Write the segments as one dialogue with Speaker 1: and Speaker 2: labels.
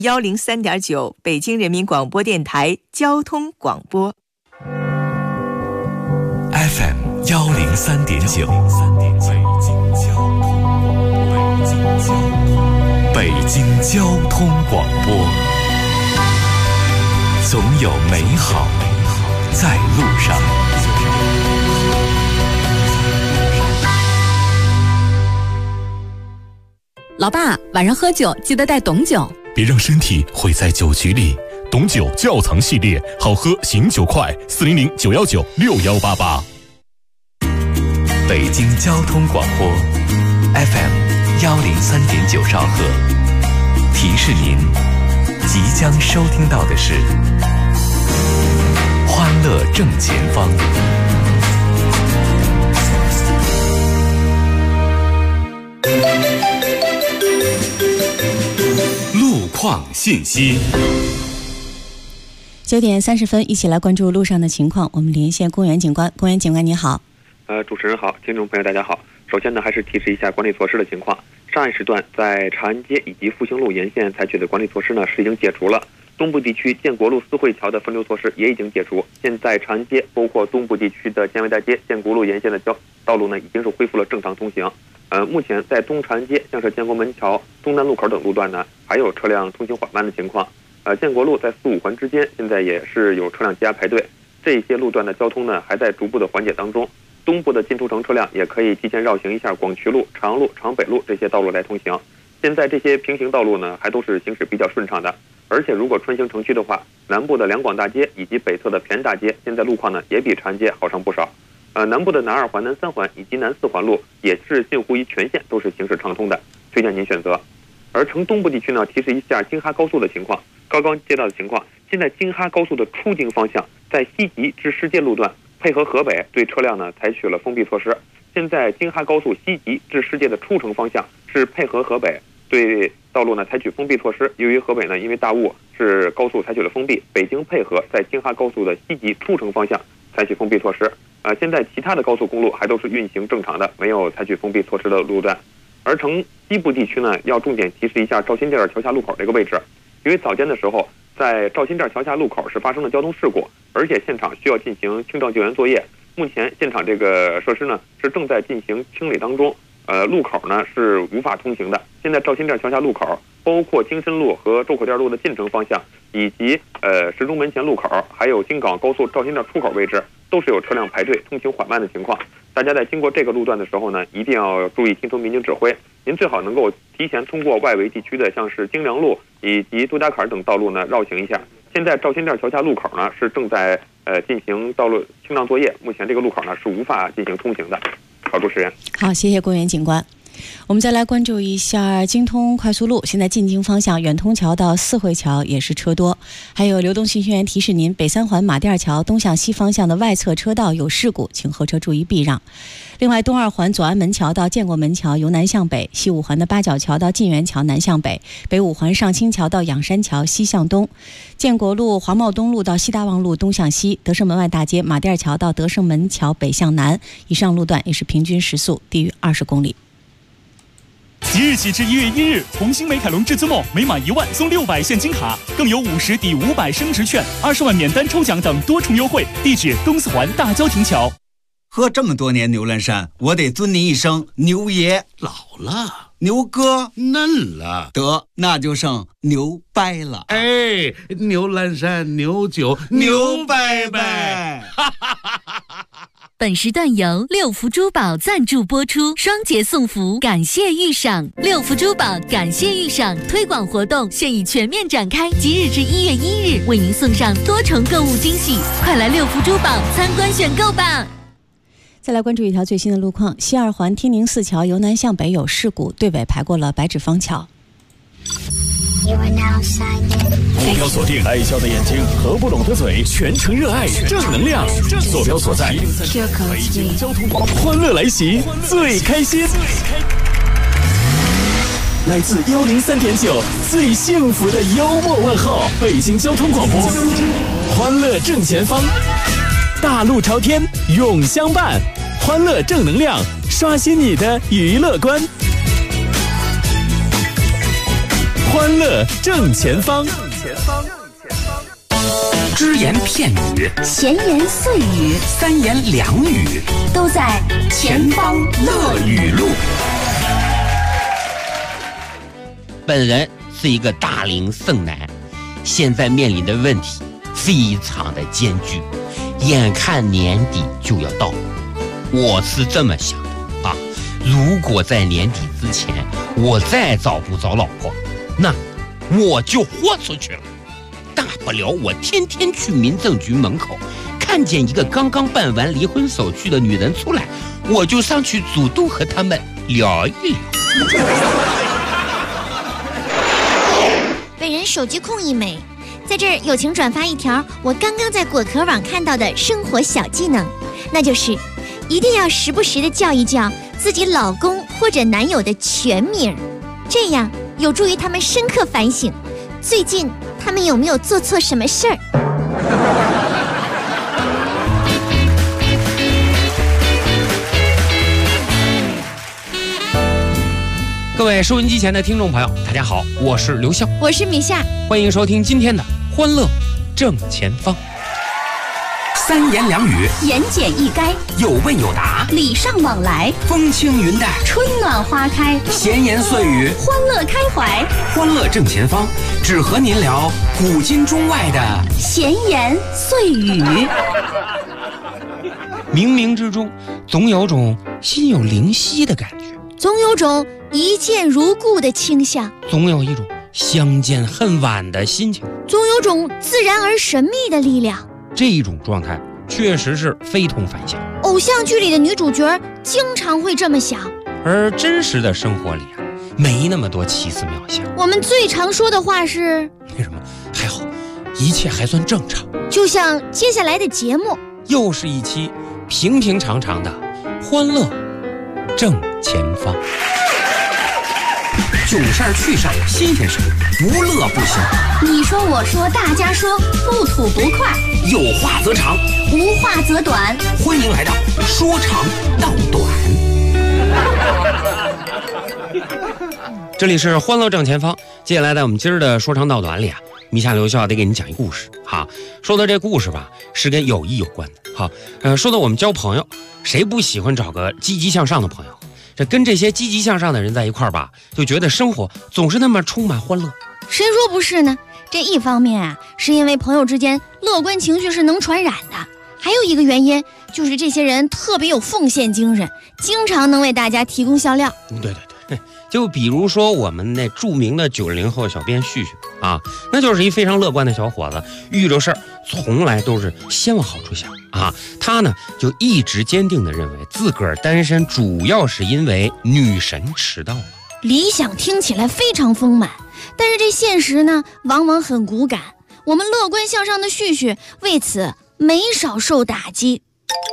Speaker 1: 103.9北京人民广播电台交通广播
Speaker 2: FM 103.9北京交通广播，总有美好在路上。
Speaker 3: 老爸，晚上喝酒记得带董酒，
Speaker 2: 别让身体毁在酒局里。董酒窖藏系列，好喝醒酒快，400-919-6188。北京交通广播 FM 103.9兆赫，提示您即将收听到的是欢乐正前方。路况信息。
Speaker 3: 9点30分，一起来关注路上的情况。我们连线公园警官，公园警官你好。
Speaker 4: 主持人好，听众朋友大家好。首先呢，还是提示一下管理措施的情况。上一时段在长安街以及复兴路沿线采取的管理措施呢是已经解除了。东部地区建国路四惠桥的分流措施也已经解除。现在长安街包括东部地区的建维大街、建国路沿线的道路呢已经是恢复了正常通行。目前在东长安街、像是建国门桥、东南路口等路段呢，还有车辆通行缓慢的情况。建国路在4、5环之间，现在也是有车辆积压排队。这些路段的交通呢，还在逐步的缓解当中。东部的进出城车辆也可以提前绕行一下广渠路、长路、长北路这些道路来通行。现在这些平行道路呢，还都是行驶比较顺畅的。而且如果穿行城区的话，南部的两广大街以及北侧的平安大街，现在路况呢也比长安街好上不少。南部的南2环、南3环以及南4环路也是近乎于全线都是行驶畅通的，推荐您选择。而城东部地区呢，提示一下京哈高速的情况。刚刚接到的情况，现在京哈高速的出京方向，在西吉至世界路段，配合河北对车辆呢采取了封闭措施。现在京哈高速西吉至世界的出城方向是配合河北对道路呢采取封闭措施。由于河北呢因为大雾是高速采取了封闭，北京配合在京哈高速的西吉出城方向采取封闭措施。现在其他的高速公路还都是运行正常的，没有采取封闭措施的路段。而城西部地区呢，要重点提示一下赵新店桥下路口这个位置，因为早间的时候在赵新店桥下路口是发生了交通事故，而且现场需要进行清障救援作业。目前现场这个设施呢是正在进行清理当中，路口呢是无法通行的。现在赵新店桥下路口，包括京深路和周口店路的进城方向，以及石钟门前路口，还有京港高速赵新店出口位置，都是有车辆排队、通行缓慢的情况。大家在经过这个路段的时候呢，一定要注意听从民警指挥。您最好能够提前通过外围地区的像是京良路以及杜家坎等道路呢绕行一下。现在赵新店桥下路口呢是正在进行道路清障作业，目前这个路口呢是无法进行通行的。好，主持人。好，
Speaker 3: 谢谢公园警官。我们再来关注一下京通快速路，现在进京方向远通桥到四惠桥也是车多。还有流动信息员提示您，北3环马甸桥东向西方向的外侧车道有事故，请后车注意避让。另外，东2环左安门桥到建国门桥由南向北，西5环的八角桥到晋源桥南向北，北5环上清桥到仰山桥西向东，建国路华贸东路到西大望路东向西，德胜门外大街马甸桥到德胜门桥北向南，以上路段也是平均时速低于20公里。
Speaker 5: 即日起至1月1日，红星美凯龙至尊梦每满1万送600现金卡，更有50抵500升值券、20万免单抽奖等多重优惠。地址东4环大郊亭桥。
Speaker 6: 喝这么多年牛栏山，我得尊您一声牛爷。
Speaker 7: 老了，
Speaker 6: 牛哥
Speaker 7: 嫩了，
Speaker 6: 得那就剩牛掰了。
Speaker 7: 哎，牛栏山牛酒牛掰掰。
Speaker 8: 本时段由六福珠宝赞助播出，双节送福，感谢预赏。六福珠宝感谢预赏推广活动现已全面展开，即日至1月1日为您送上多重购物惊喜，快来六福珠宝参观选购吧。
Speaker 3: 再来关注一条最新的路况，西2环天宁寺桥由南向北有事故，队尾排过了白纸坊桥。
Speaker 2: 坐标锁定爱笑的眼睛和不拢的嘴，全程热爱正能量。坐标所在北京交通广播，欢乐来袭，最开心。来自103.9最幸福的幽默问候，北京交通广播，欢乐正前方，大路朝天永相伴，欢乐正能量，刷新你的娱乐观。欢欢乐正前方。
Speaker 9: 只言片语，
Speaker 10: 闲言碎语，
Speaker 9: 三言两语，
Speaker 10: 都在前方乐语录。
Speaker 9: 本人是一个大龄剩男，现在面临的问题非常的艰巨，眼看年底就要到，我是这么想的啊，如果在年底之前我再找不着老婆，那我就豁出去了。大不了我天天去民政局门口，看见一个刚刚办完离婚手续的女人出来，我就上去主动和他们聊一聊。
Speaker 11: 本人手机控一枚，在这儿友情转发一条我刚刚在果壳网看到的生活小技能，那就是一定要时不时的叫一叫自己老公或者男友的全名，这样有助于他们深刻反省最近他们有没有做错什么事儿。
Speaker 9: 各位收音机前的听众朋友，大家好，我是刘笑，
Speaker 11: 我是米夏，
Speaker 9: 欢迎收听今天的欢乐正前方。三言两语，
Speaker 10: 言简意赅，
Speaker 9: 有问有答，
Speaker 10: 礼尚往来，
Speaker 9: 风轻云淡，
Speaker 10: 春暖花开，
Speaker 9: 闲言碎语，
Speaker 10: 欢乐开怀。
Speaker 9: 欢乐正前方，只和您聊古今中外的
Speaker 10: 闲言碎语。
Speaker 9: 冥冥之中总有种心有灵犀的感觉，
Speaker 11: 总有种一见如故的倾向，
Speaker 9: 总有一种相见恨晚的心情，
Speaker 11: 总有种自然而神秘的力量。
Speaker 9: 这一种状态确实是非同凡响，
Speaker 11: 偶像剧里的女主角经常会这么想，
Speaker 9: 而真实的生活里啊，没那么多奇思妙想。
Speaker 11: 我们最常说的话是
Speaker 9: 为什么还好，一切还算正常。
Speaker 11: 就像接下来的节目，
Speaker 9: 又是一期平平常常的欢乐正前方。囧事儿趣事儿新鲜事儿，无乐不休。
Speaker 10: 你说我说大家说，不吐不快，
Speaker 9: 有话则长，
Speaker 10: 无话则短。
Speaker 9: 欢迎来到说长道短。这里是欢乐正前方，接下来在我们今儿的说长道短里啊，米夏刘笑得给你讲一故事哈。说的这故事吧，是跟友谊有关的哈。说到我们交朋友，谁不喜欢找个积极向上的朋友？这跟这些积极向上的人在一块儿吧，就觉得生活总是那么充满欢乐。
Speaker 11: 谁说不是呢？这一方面啊，是因为朋友之间乐观情绪是能传染的，还有一个原因就是这些人特别有奉献精神，经常能为大家提供笑料。
Speaker 9: 对，就比如说我们那著名的90后小编旭旭啊，那就是一非常乐观的小伙子，遇着事儿从来都是先往好处想啊。他呢就一直坚定地认为自个儿单身主要是因为女神迟到了。
Speaker 11: 理想听起来非常丰满，但是这现实呢往往很骨感。我们乐观向上的旭旭为此没少受打击。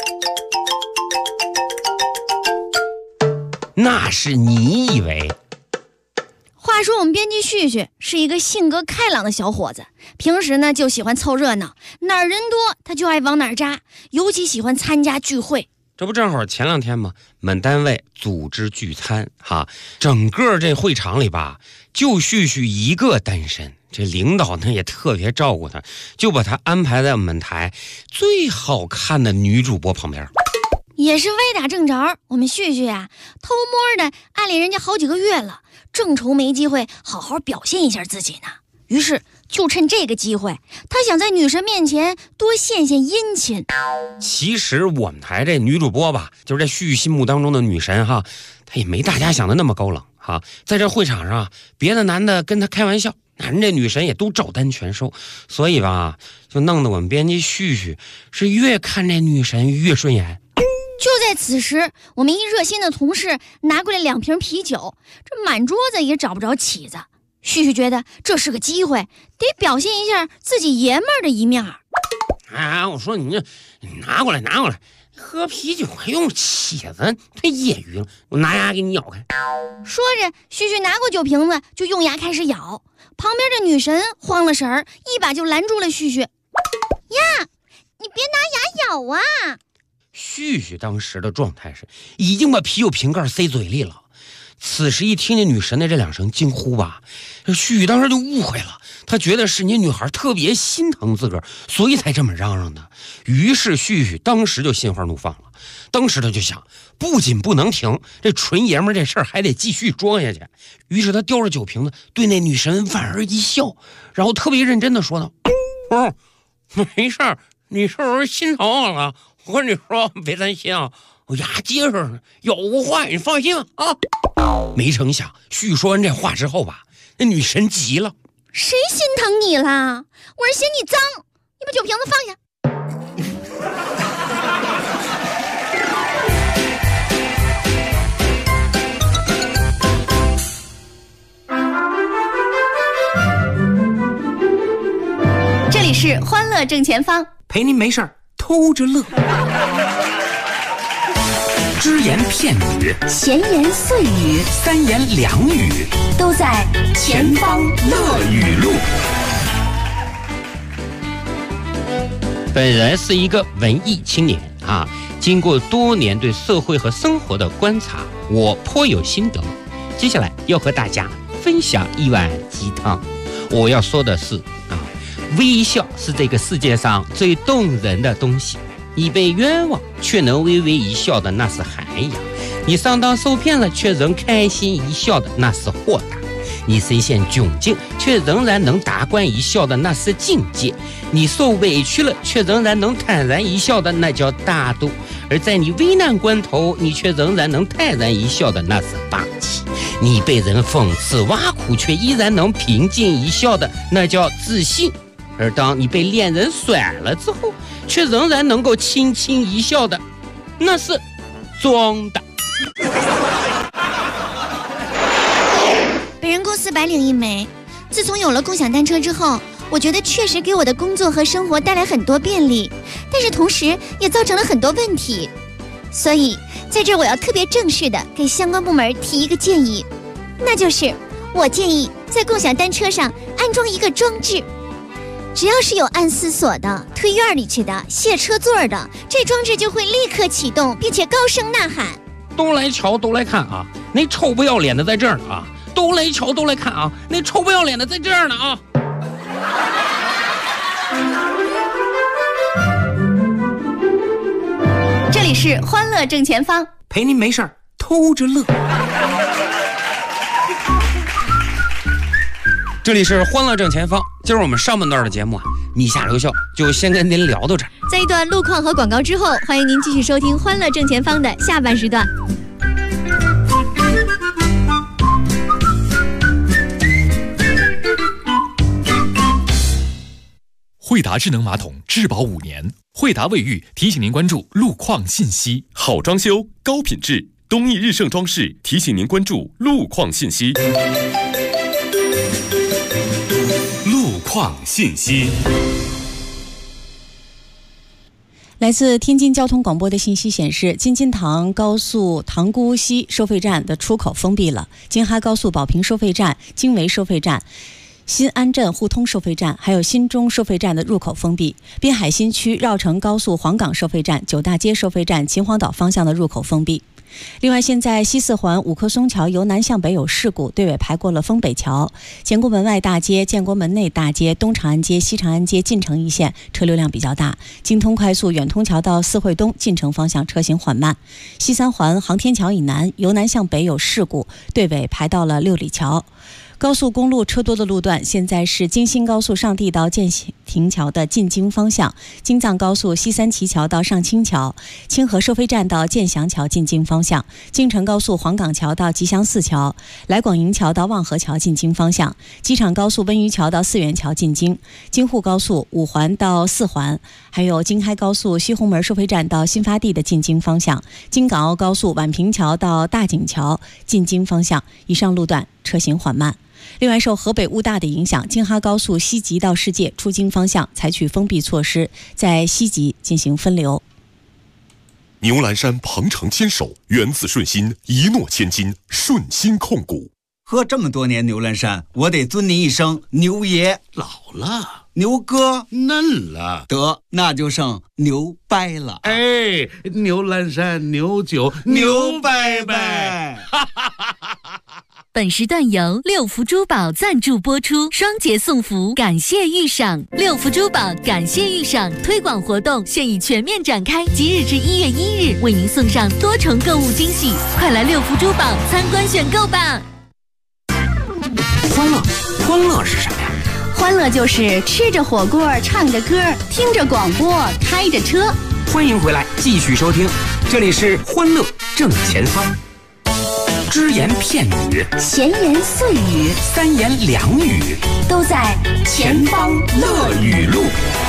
Speaker 9: 那是你以为。
Speaker 11: 话说我们编辑旭旭是一个性格开朗的小伙子，平时呢就喜欢凑热闹，哪儿人多他就爱往哪儿扎，尤其喜欢参加聚会。
Speaker 9: 这不正好前2天吗？我们单位组织聚餐哈，整个这会场里吧，就旭旭一个单身。这领导呢也特别照顾他，就把他安排在我们台最好看的女主播旁边。
Speaker 11: 也是歪打正着，我们旭旭啊偷摸的暗恋人家好几个月了，正愁没机会好好表现一下自己呢。于是就趁这个机会，他想在女神面前多献献殷勤。
Speaker 9: 其实我们台这女主播吧，就是这旭旭心目当中的女神哈，她也没大家想的那么高冷哈。在这会场上，别的男的跟她开玩笑，人这女神也都照单全收，所以吧，就弄得我们编辑旭旭是越看这女神越顺眼。
Speaker 11: 就在此时，我们一热心的同事拿过来2瓶啤酒，这满桌子也找不着起子。旭旭觉得这是个机会，得表现一下自己爷们儿的一面。
Speaker 9: 我说你拿过来，喝啤酒还用起子，太业余了，我拿牙给你咬开。
Speaker 11: 说着，旭旭拿过酒瓶子就用牙开始咬，旁边的女神慌了神儿，一把就拦住了旭旭。呀，你别拿牙咬啊！
Speaker 9: 旭旭当时的状态是已经把啤酒瓶盖塞嘴里了， 此时一听见女神的这两声惊呼吧，旭当时就误会了，他觉得是你女孩特别心疼自个儿，所以才这么嚷嚷的。于是旭当时就心花怒放了，当时他就想，不仅不能停，这纯爷们这事儿还得继续装下去。于是他叼着酒瓶子对那女神莞尔一笑，然后特别认真的说道：没事儿，你是不是心疼我了？我跟你说，别担心啊，我牙结实呢，有个话你放心啊。没成想，旭说完这话之后吧，那女神急了：
Speaker 11: 谁心疼你啦？我是嫌你脏，你把酒瓶子放下。这里是欢乐正前方，
Speaker 6: 陪您没事儿偷着乐。只言片语，
Speaker 10: 闲言碎语，
Speaker 6: 三言两语，
Speaker 10: 都在前方乐语录。
Speaker 9: 本人是一个文艺青年啊，经过多年对社会和生活的观察，我颇有心得。接下来要和大家分享一碗鸡汤。我要说的是啊，微笑是这个世界上最动人的东西。你被冤枉却能微微一笑的，那是涵养；你上当受骗了却仍开心一笑的，那是豁达；你身陷窘境却仍然能达观一笑的，那是境界；你受委屈了却仍然能坦然一笑的，那叫大度；而在你危难关头你却仍然能泰然一笑的，那是霸气；你被人讽刺挖苦却依然能平静一笑的，那叫自信；而当你被恋人甩了之后却仍然能够轻轻一笑的，那是装的。
Speaker 11: 本人公司白领一枚，自从有了共享单车之后，我觉得确实给我的工作和生活带来很多便利，但是同时也造成了很多问题。所以在这我要特别正式的给相关部门提一个建议，那就是我建议在共享单车上安装一个装置，只要是有按司索的、推院里去的、卸车座的，这装置就会立刻启动，并且高声呐喊：
Speaker 9: 都来瞧，都来看啊！那臭不要脸的在这儿呢啊！都来瞧，都来看啊！那臭不要脸的在这儿呢啊！
Speaker 10: 这里是欢乐正前方，
Speaker 6: 陪您没事儿偷着乐。
Speaker 9: 这里是欢乐正前方，今儿我们上半段的节目啊，米下留校就先跟您聊到这儿。
Speaker 11: 在一段路况和广告之后，欢迎您继续收听欢乐正前方的下半时段。
Speaker 12: 惠达智能马桶质保5年，惠达卫浴提醒您关注路况信息。
Speaker 13: 好装修，高品质，东益日盛装饰提醒您关注路况信息。路况信息。
Speaker 3: 来自天津交通广播的信息显示，京津塘高速塘沽西收费站的出口封闭了，京哈高速保平收费站、京维收费站、新安镇互通收费站还有新中收费站的入口封闭，滨海新区绕城高速黄岗收费站、九大街收费站、秦皇岛方向的入口封闭。另外，现在西四环五棵松桥由南向北有事故，队尾排过了丰北桥、建国门外大街、建国门内大街、东长安街、西长安街进城一线车流量比较大。京通快速远通桥到四惠东进城方向车行缓慢。西三环航天桥以南由南向北有事故，队尾排到了六里桥。高速公路车多的路段，现在是京新高速上地到建亭桥的进京方向，京藏高速西三旗桥到上清桥，清河收费站到建祥桥进京方向，京承高速黄岗桥到吉祥寺桥，来广营桥到望河桥进京方向，机场高速温榆桥到四元桥进京，京沪高速五环到四环，还有京开高速西红门收费站到新发地的进京方向，京港澳高速宛平桥到大井桥进京方向，以上路段车行缓慢。另外，受河北雾大的影响，京哈高速西吉到世界出京方向采取封闭措施，在西吉进行分流。
Speaker 13: 牛栏山鹏程牵手，缘字顺心，一诺千金，顺心控股。
Speaker 6: 喝这么多年牛栏山，我得尊您一声牛爷。
Speaker 7: 老了，
Speaker 6: 牛哥
Speaker 7: 嫩了，
Speaker 6: 得那就剩牛掰了。
Speaker 7: 哎，牛栏山牛酒牛掰掰。
Speaker 8: 本时段由六福珠宝赞助播出，双节送福，感谢遇赏。六福珠宝感谢遇赏推广活动现已全面展开，即日至1月1日为您送上多重购物惊喜，快来六福珠宝参观选购吧！
Speaker 14: 欢乐是啥呀？
Speaker 10: 欢乐就是吃着火锅，唱着歌，听着广播，开着车。
Speaker 14: 欢迎回来，继续收听，这里是欢乐正前方。只言片语，
Speaker 10: 闲言碎语，
Speaker 14: 三言两语，
Speaker 10: 都在前方乐语录。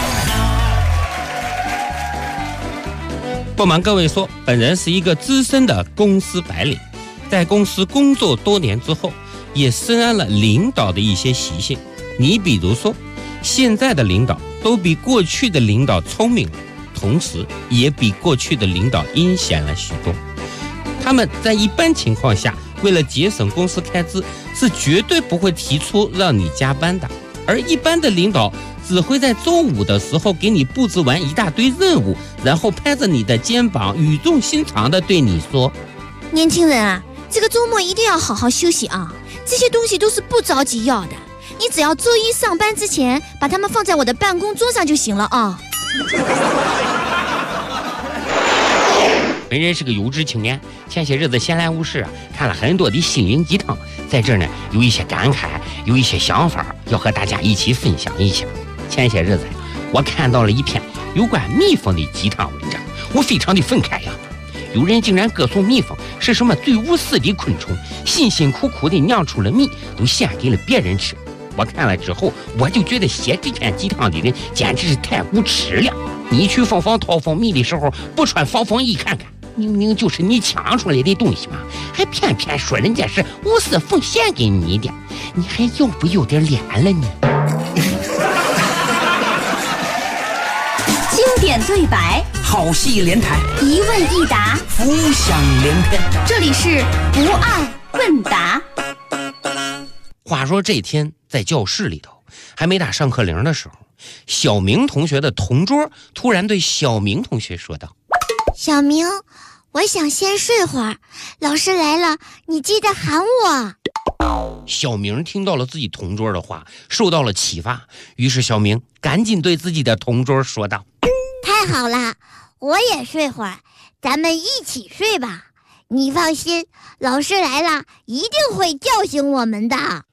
Speaker 9: 不瞒各位说，本人是一个资深的公司白领，在公司工作多年之后，也深谙了领导的一些习性。你比如说，现在的领导都比过去的领导聪明了，同时也比过去的领导阴险了许多。他们在一般情况下，为了节省公司开支，是绝对不会提出让你加班的。而一般的领导只会在周五的时候给你布置完一大堆任务，然后拍着你的肩膀，语重心长地对你说：“
Speaker 11: 年轻人啊，这个周末一定要好好休息啊！这些东西都是不着急要的，你只要周一上班之前把它们放在我的办公桌上就行了啊。”
Speaker 9: 本人是个有志青年，前些日子闲来无事看了很多的心灵鸡汤，在这儿呢有一些感慨，有一些想法要和大家一起分享一下。前些日子我看到了一篇有关蜜蜂的鸡汤文章，我非常的愤慨呀！有人竟然歌颂蜜蜂是什么最无私的昆虫，辛辛苦苦的酿出了蜜都献给了别人吃。我看了之后，我就觉得写这篇鸡汤的人简直是太无耻了。你去蜂房掏蜂蜜的时候，不穿防风衣看看，明明就是你抢出来的东西嘛，还偏偏说人家是无私奉献给你的，你还有不有点脸了你？
Speaker 10: 经典对白，
Speaker 14: 好戏连台，
Speaker 10: 一问一答，
Speaker 14: 浮想联翩。
Speaker 10: 这里是不爱问答。
Speaker 9: 话说这天在教室里头，还没打上课铃的时候，小明同学的同桌突然对小明同学说道：“
Speaker 11: 小明，我想先睡会儿，老师来了，你记得喊我。”
Speaker 9: 小明听到了自己同桌的话，受到了启发，于是小明赶紧对自己的同桌说道：“
Speaker 11: 太好了，我也睡会儿，咱们一起睡吧。你放心，老师来了，一定会叫醒我们的。”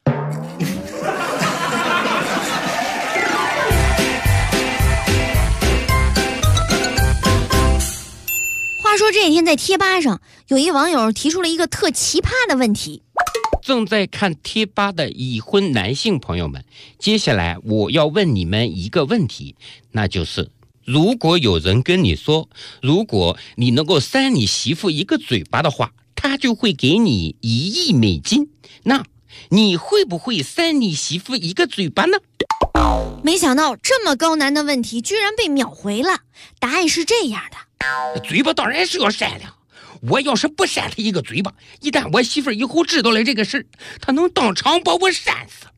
Speaker 11: 话说这一天在贴吧上，有一网友提出了一个特奇葩的问题。
Speaker 9: 正在看贴吧的已婚男性朋友们，接下来我要问你们一个问题，那就是如果有人跟你说，如果你能够扇你媳妇一个嘴巴的话，他就会给你1亿美金，那你会不会扇你媳妇一个嘴巴呢？
Speaker 11: 没想到这么高难的问题居然被秒回了，答案是这样的：
Speaker 9: 嘴巴当然是要扇了，我要是不扇他一个嘴巴，一旦我媳妇以后知道了这个事，她能当场把我扇死。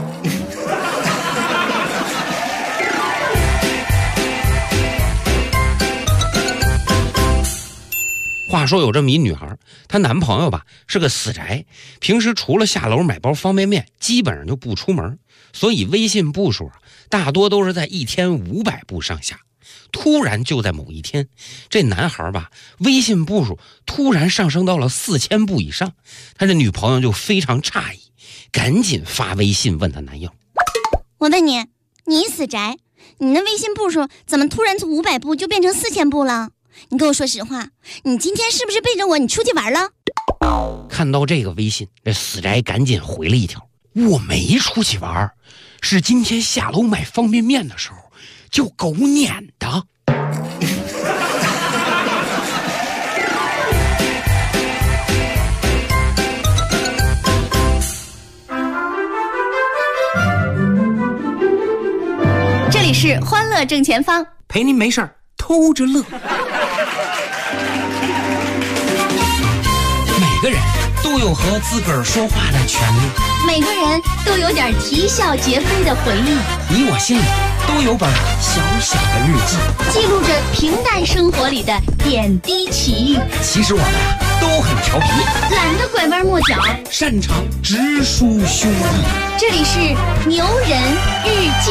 Speaker 9: 话说有这么一女孩，她男朋友吧是个死宅，平时除了下楼买包方便面，基本上就不出门，所以微信步数大多都是在1天500步上下。突然就在某一天，这男孩吧微信步数突然上升到了4000步以上，他这女朋友就非常诧异，赶紧发微信问他男友：“
Speaker 11: 我问你，你死宅，你的微信步数怎么突然从500步就变成4000步了？你跟我说实话，你今天是不是背着我你出去玩了？”
Speaker 9: 看到这个微信，这死宅赶紧回了一条：“我没出去玩，是今天下楼买方便面的时候就狗撵的。”
Speaker 10: 这里是欢乐正前方，
Speaker 14: 陪您没事儿偷着乐。每个人都有和自个儿说话的权利，
Speaker 10: 每个人都有点啼笑皆非的回忆。
Speaker 14: 你我心里都有本小小的日记，
Speaker 10: 记录着平淡生活里的点滴奇遇。
Speaker 14: 其实我们都很调皮，
Speaker 10: 懒得拐弯抹角，
Speaker 14: 擅长直抒胸臆。
Speaker 10: 这里是牛人日记。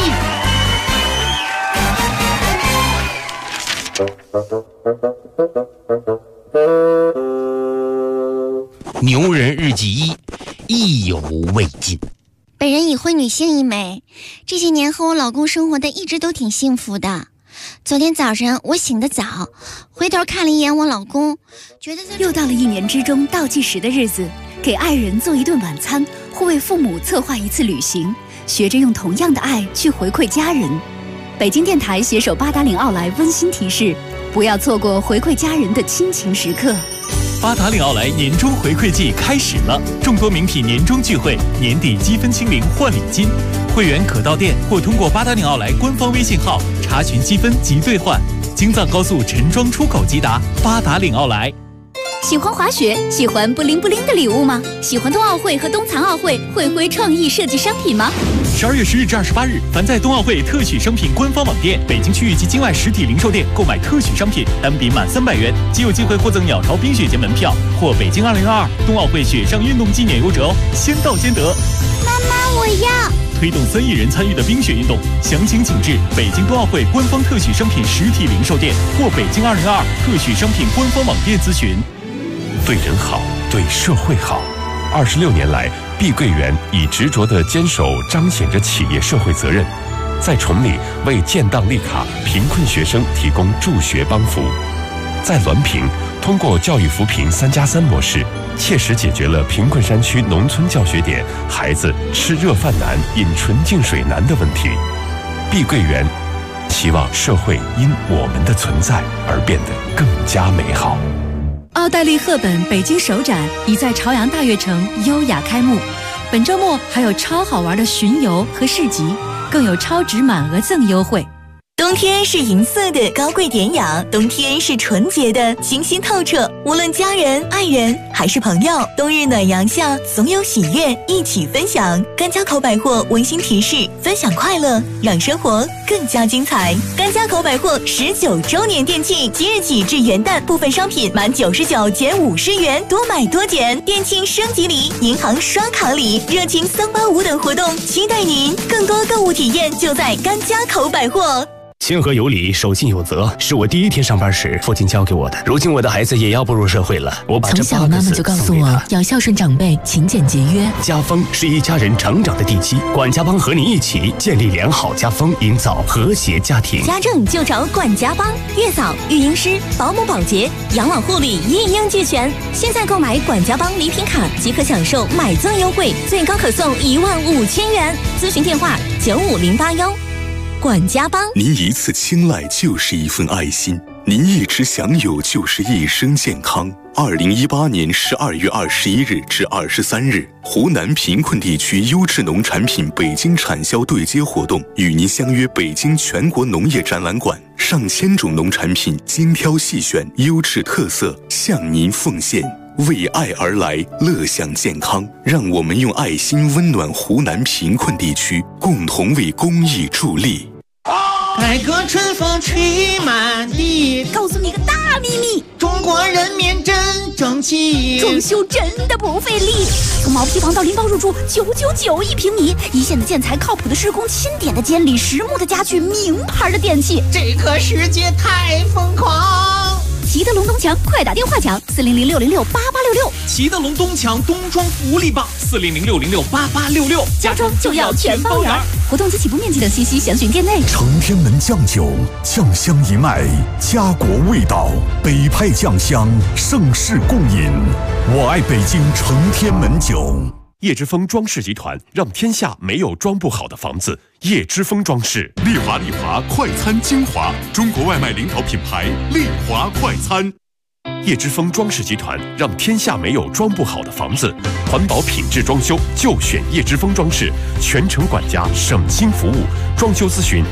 Speaker 9: 牛人日记1，意犹未尽。
Speaker 11: 本人已婚女性一枚，这些年和我老公生活的一直都挺幸福的。昨天早上我醒得早，回头看了一眼我老公，觉得
Speaker 15: 又到了1年之中倒计时的日子，给爱人做一顿晚餐，或为父母策划一次旅行，学着用同样的爱去回馈家人。北京电台携手八达岭奥莱温馨提示，不要错过回馈家人的亲情时刻。
Speaker 5: 八达岭奥莱年终回馈季开始了，众多名品年终聚会，年底积分清零换礼金，会员可到店或通过八达岭奥莱官方微信号查询积分及兑换。京藏高速陈庄出口即达，八达岭奥莱。
Speaker 15: 喜欢滑雪，喜欢布灵布灵的礼物吗？喜欢冬奥会和冬残奥会会徽创意设计商品吗
Speaker 5: ？12月10日至28日，凡在冬奥会特许商品官方网店、北京区域及境外实体零售店购买特许商品，单笔满300元，即有机会获赠鸟巢冰雪节门票或北京2022冬奥会雪上运动纪念游折哦，先到先得。
Speaker 11: 妈妈，我要！
Speaker 5: 推动3亿人参与的冰雪运动，详情请至北京冬奥会官方特许商品实体零售店或北京2022特许商品官方网店咨询。
Speaker 16: 对人好，对社会好。26年来，碧桂园以执着地坚守彰显着企业社会责任，在崇礼为建档立卡贫困学生提供助学帮扶，在滦平通过教育扶贫3+3模式，切实解决了贫困山区农村教学点孩子吃热饭难、饮纯净水难的问题。碧桂园希望社会因我们的存在而变得更加美好。
Speaker 15: 奥黛丽·赫本北京首展已在朝阳大悦城优雅开幕，本周末还有超好玩的巡游和市集，更有超值满额赠优惠。
Speaker 1: 冬天是银色的高贵典雅，冬天是纯洁的清新透彻。无论家人、爱人还是朋友，冬日暖阳下总有喜悦一起分享。甘家口百货温馨提示：分享快乐，让生活更加精彩。甘家口百货19周年店庆，即日起至元旦，部分商品满99减50元，多买多减。店庆升级礼、银行刷卡礼、热情385等活动，期待您！更多购物体验就在甘家口百货。
Speaker 17: 亲和有礼，守信有责，是我第1天上班时父亲教给我的。如今我的孩子也要步入社会了，我把这8个字送给他。从小妈妈就告诉我要孝顺长辈，勤俭节约。家风是一家人成长的地基，管家帮和你一起建立良好家风，营造和谐家庭。
Speaker 1: 家政就找管家帮，月嫂、育婴师、保姆、保洁、养老护理一应俱全。现在购买管家帮礼品卡即可享受买赠优惠，最高可送15000元。咨询电话95081。管家帮，
Speaker 18: 您一次青睐就是一份爱心，您一直享有就是一生健康。2018年12月21日至23日，湖南贫困地区优质农产品北京产销对接活动与您相约北京全国农业展览馆，上千种农产品精挑细选，优质特色向您奉献。为爱而来，乐享健康，让我们用爱心温暖湖南贫困地区，共同为公益助力。
Speaker 19: 改革春风吹满地，
Speaker 15: 告诉你个大秘密，
Speaker 19: 中国人民真争气，
Speaker 15: 装修真的不费力。从毛坯房到拎包入住，999一平米，一线的建材，靠谱的施工，钦点的监理，实木的家具，名牌的电器，
Speaker 19: 这个世界太疯狂。
Speaker 15: 齐德龙东墙，快打电话抢400-606-8866。
Speaker 5: 齐德龙东墙冬装福利棒，400-606-8866，
Speaker 15: 家装就要全包圆。活动及起步面积等信息详询店内。
Speaker 20: 承天门酱酒，酱香一脉，家国味道，北派酱香，盛世共饮。我爱北京承天门酒。
Speaker 16: 叶之峰装饰集团让天下没有装不好的房子。叶之峰装饰，
Speaker 13: 丽华快餐精华，中国外卖领导品牌丽华快餐。
Speaker 16: 叶之峰装饰集团让天下没有装不好的房子，环保品质装修就选叶之峰装饰，全程管家，省心服务。装修咨询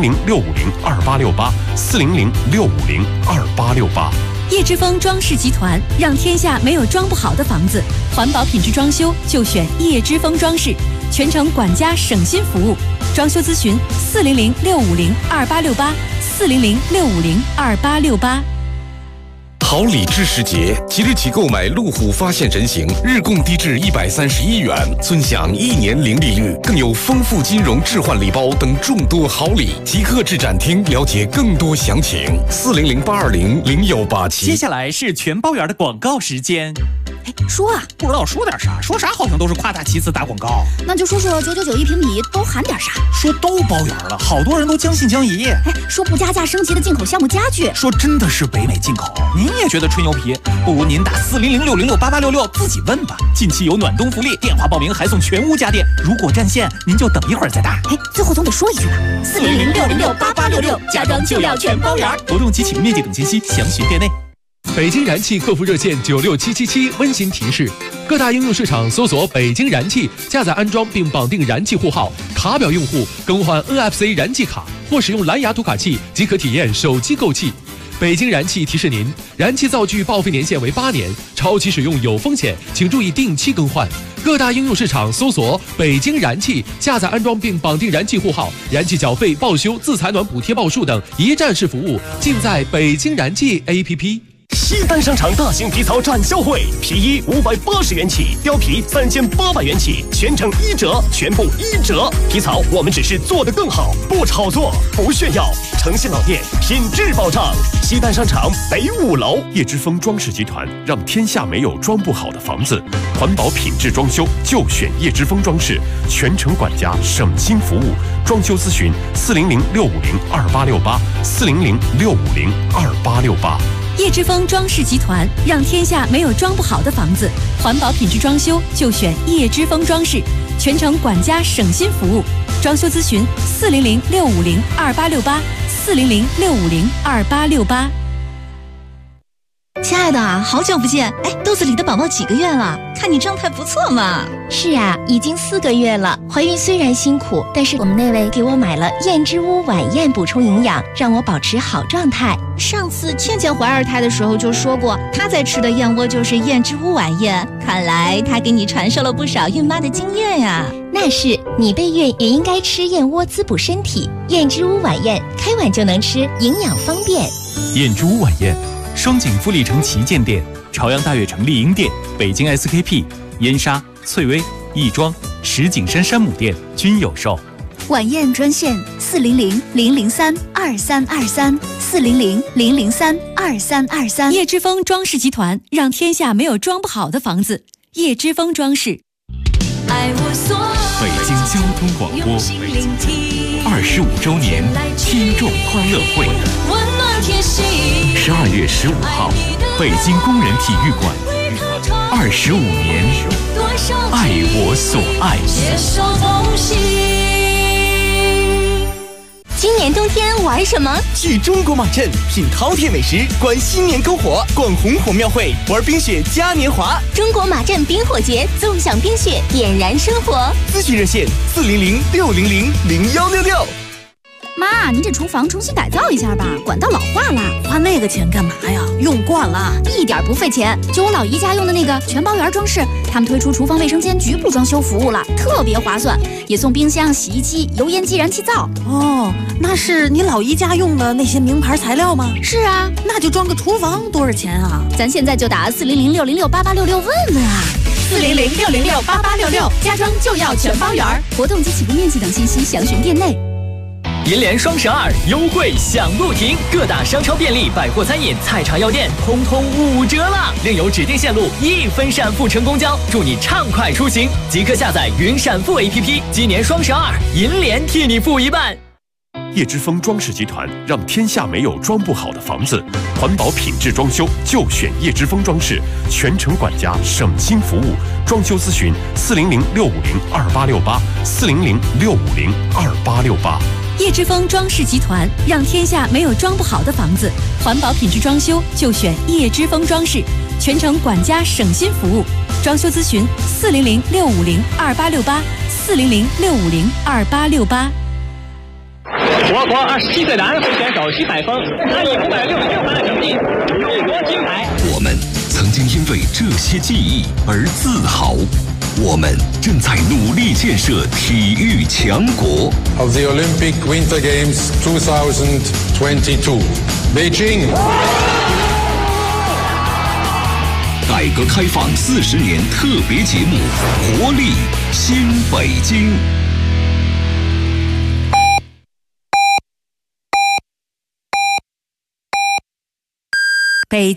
Speaker 16: 400-650-2868，400-650-2868。
Speaker 15: 叶之峰装饰集团让天下没有装不好的房子，环保品质装修就选叶之峰装饰，全程管家，省心服务。
Speaker 8: 装修咨询400-650-2868，400-650-2868。
Speaker 21: 好礼智时节，即日起购买路虎发现人形，日供低至131元，尊享1年零利率，更有丰富金融置换礼包等众多好礼。即刻至展厅了解更多详情，400-820-0187。
Speaker 5: 接下来是全包圆的广告时间。
Speaker 10: 说啊，
Speaker 5: 不知道说点啥，说啥好像都是夸大其词打广告。
Speaker 10: 那就说说999一平米都含点啥？
Speaker 5: 说都包圆了，好多人都将信将疑。
Speaker 10: 说不加价升级的进口项目家具，
Speaker 5: 说真的是北美进口，您也觉得吹牛皮？不如您打400-606-8866自己问吧。近期有暖冬福利，电话报名还送全屋家电。如果占线，您就等一会儿再打。
Speaker 10: 最后总得说一句吧，400-606-8866，家装就要全包圆。
Speaker 5: 活动及启用面积等信息详询店内。
Speaker 22: 北京燃气客服热线96777温馨提示：各大应用市场搜索北京燃气，下载安装并绑定燃气户号，卡表用户更换 NFC 燃气卡或使用蓝牙读卡器即可体验手机购气。北京燃气提示您，燃气灶具报废年限为8年，超期使用有风险，请注意定期更换。各大应用市场搜索北京燃气，下载安装并绑定燃气户号，燃气缴费、报修、自采暖补贴报数等一站式服务尽在北京燃气 APP。
Speaker 23: 西单商场大型皮草展销会，皮衣580元起，貂皮3800元起，全程1折，全部1折。皮草我们只是做得更好，不炒作，不炫耀，诚信老店，品质保障。西单商场北5楼。
Speaker 16: 叶之峰装饰集团，让天下没有装不好的房子。环保品质装修就选叶之峰装饰，全程管家，省心服务。装修咨询400-650-2868，400-650-2868。
Speaker 8: 叶之峰装饰集团，让天下没有装不好的房子。环保品质装修就选叶之峰装饰，全程管家省心服务。装修咨询400-650-2868，400-650-2868。
Speaker 1: 亲爱的，好久不见！肚子里的宝宝几个月了？看你状态不错嘛。
Speaker 11: 是啊，已经4个月了。怀孕虽然辛苦，但是我们那位给我买了燕之屋晚宴补充营养，让我保持好状态。
Speaker 1: 上次倩倩怀2胎的时候就说过，她在吃的燕窝就是燕之屋晚宴。看来她给你传授了不少孕妈的经验呀。
Speaker 11: 那是，你备孕也应该吃燕窝滋补身体。燕之屋晚宴，开碗就能吃，营养方便。
Speaker 5: 燕之屋晚宴。双井富力城旗舰店、朝阳大悦城丽婴店、北京 SKP、燕莎、翠微、亦庄、石景山山姆店均有售。
Speaker 15: 晚宴专线400-003-2323，400-003-2323。
Speaker 8: 叶之峰装饰集团，让天下没有装不好的房子。叶之峰装饰。
Speaker 12: 北京交通广播25周年听众欢乐会，12月15号，北京工人体育馆，25年，爱我所爱。
Speaker 1: 今年冬天玩什么？
Speaker 24: 去中国马镇品饕餮美食，观新年篝火，逛红火庙会，玩冰雪嘉年华。
Speaker 1: 中国马镇冰火节，纵享冰雪，点燃生活。
Speaker 24: 咨询热线400-600-0166。
Speaker 10: 妈，您这厨房重新改造一下吧，管道老化了。
Speaker 25: 花那个钱干嘛呀？用惯了，
Speaker 10: 一点不费钱。就我老姨家用的那个全包圆装饰，他们推出厨房卫生间局部装修服务了，特别划算，也送冰箱、洗衣机、油烟机、燃气灶。
Speaker 25: 哦，那是你老姨家用的那些名牌材料吗？
Speaker 10: 是啊，
Speaker 25: 那就装个厨房多少钱啊？
Speaker 10: 咱现在就打400-606-8866问问啊。
Speaker 25: 400-606-8866，家装就要全包圆。
Speaker 10: 活动及起步面积等信息详询店内。
Speaker 26: 银联双12优惠享不停，各大商超便利、百货餐饮、菜场药店通通5折啦！另有指定线路1分闪付乘公交，祝你畅快出行！即刻下载云闪付 APP， 今年双12，银联替你付一半。
Speaker 16: 叶之峰装饰集团，让天下没有装不好的房子。环保品质装修就选叶之峰装饰，全程管家，省心服务。装修咨询400-650-2868，400-650-2868。
Speaker 8: 叶之峰装饰集团，让天下没有装不好的房子。环保品质装修就选叶之峰装饰，全程管家省心服务。装修咨询400-650-2868，400-650-2868。
Speaker 27: 我国27岁男会选手徐海峰，他以566分的成绩勇夺金牌。
Speaker 18: 我们曾经因为这些记忆而自豪，
Speaker 2: 我们正在努力建设体育强国。
Speaker 3: Of the Olympic Winter Games 2022, Beijing。
Speaker 2: 改革开放40年特别节目《活力新北京》。
Speaker 4: 北京。